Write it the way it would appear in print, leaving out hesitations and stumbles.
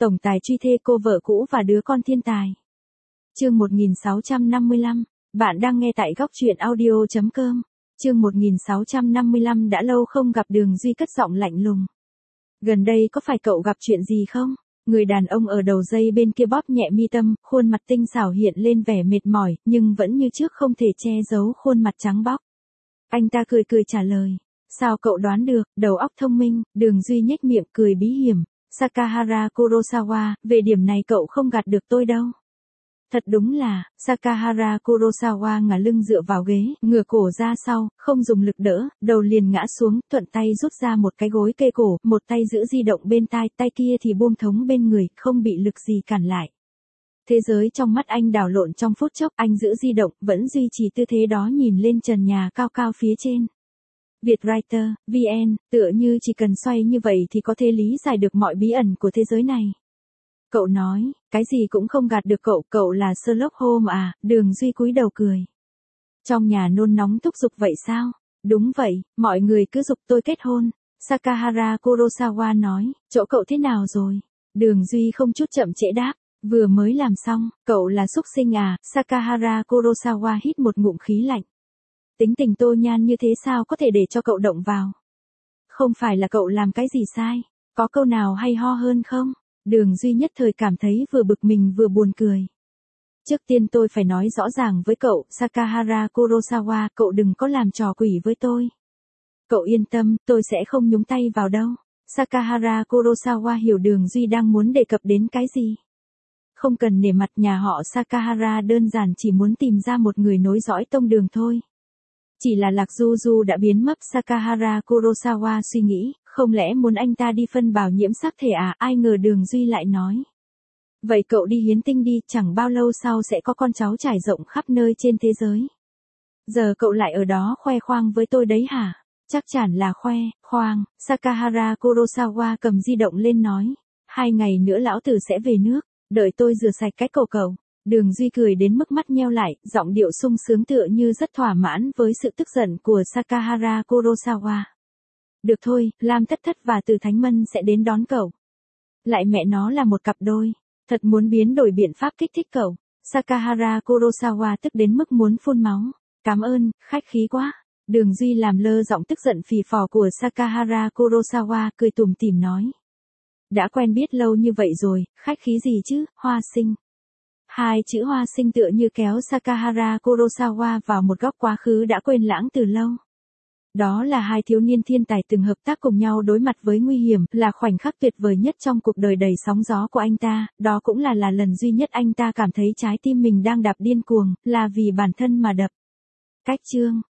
Tổng tài truy thê cô vợ cũ và đứa con thiên tài. Chương 1655, bạn đang nghe tại góc truyện audio.com. Chương 1655 đã lâu không gặp Đường Duy cất giọng lạnh lùng. Gần đây có phải cậu gặp chuyện gì không? Người đàn ông ở đầu dây bên kia bóp nhẹ mi tâm, khuôn mặt tinh xảo hiện lên vẻ mệt mỏi, nhưng vẫn như trước không thể che giấu khuôn mặt trắng bóc. Anh ta cười cười trả lời. Sao cậu đoán được, đầu óc thông minh, Đường Duy nhếch miệng cười bí hiểm. Sakahara Kurosawa, về điểm này cậu không gạt được tôi đâu. Thật đúng là, Sakahara Kurosawa ngả lưng dựa vào ghế, ngửa cổ ra sau, không dùng lực đỡ, đầu liền ngã xuống, thuận tay rút ra một cái gối kê cổ, một tay giữ di động bên tai, tay kia thì buông thống bên người, không bị lực gì cản lại. Thế giới trong mắt anh đảo lộn trong phút chốc, anh giữ di động, vẫn duy trì tư thế đó nhìn lên trần nhà cao cao phía trên. Vietwriter, VN, tựa như chỉ cần xoay như vậy thì có thể lý giải được mọi bí ẩn của thế giới này. Cậu nói, cái gì cũng không gạt được cậu là Sherlock Holmes à, Đường Duy cúi đầu cười. Trong nhà nôn nóng thúc giục vậy sao? Đúng vậy, mọi người cứ giục tôi kết hôn. Sakahara Kurosawa nói, chỗ cậu thế nào rồi? Đường Duy không chút chậm trễ đáp, vừa mới làm xong, cậu là súc sinh à? Sakahara Kurosawa hít một ngụm khí lạnh. Tính tình Tô Nhan như thế sao có thể để cho cậu động vào? Không phải là cậu làm cái gì sai? Có câu nào hay ho hơn không? Đường Duy nhất thời cảm thấy vừa bực mình vừa buồn cười. Trước tiên tôi phải nói rõ ràng với cậu, Sakahara Kurosawa, cậu đừng có làm trò quỷ với tôi. Cậu yên tâm, tôi sẽ không nhúng tay vào đâu. Sakahara Kurosawa hiểu Đường Duy đang muốn đề cập đến cái gì. Không cần nể mặt, nhà họ Sakahara đơn giản chỉ muốn tìm ra một người nối dõi tông Đường thôi. Chỉ là Lạc Du Du đã biến mất. Sakahara Kurosawa suy nghĩ, không lẽ muốn anh ta đi phân bào nhiễm sắc thể à? Ai ngờ Đường Duy lại nói. Vậy cậu đi hiến tinh đi, chẳng bao lâu sau sẽ có con cháu trải rộng khắp nơi trên thế giới. Giờ cậu lại ở đó khoe khoang với tôi đấy hả? Chắc chắn là khoe, khoang. Sakahara Kurosawa cầm di động lên nói. 2 ngày nữa lão tử sẽ về nước, đợi tôi rửa sạch cái cổ cậu. Đường Duy cười đến mức mắt nheo lại, giọng điệu sung sướng tựa như rất thỏa mãn với sự tức giận của Sakahara Kurosawa. Được thôi, Lam Thất Thất và Từ Thánh Mân sẽ đến đón cậu. Lại mẹ nó là một cặp đôi, thật muốn biến đổi biện pháp kích thích cậu. Sakahara Kurosawa tức đến mức muốn phun máu. Cảm ơn, khách khí quá. Đường Duy làm lơ giọng tức giận phì phò của Sakahara Kurosawa, cười tủm tỉm nói. Đã quen biết lâu như vậy rồi, khách khí gì chứ, hoa sinh. 2 chữ hoa sinh tựa như kéo Sakahara Kurosawa vào một góc quá khứ đã quên lãng từ lâu. Đó là 2 thiếu niên thiên tài từng hợp tác cùng nhau đối mặt với nguy hiểm, là khoảnh khắc tuyệt vời nhất trong cuộc đời đầy sóng gió của anh ta, đó cũng là lần duy nhất anh ta cảm thấy trái tim mình đang đập điên cuồng, là vì bản thân mà đập. Cách chương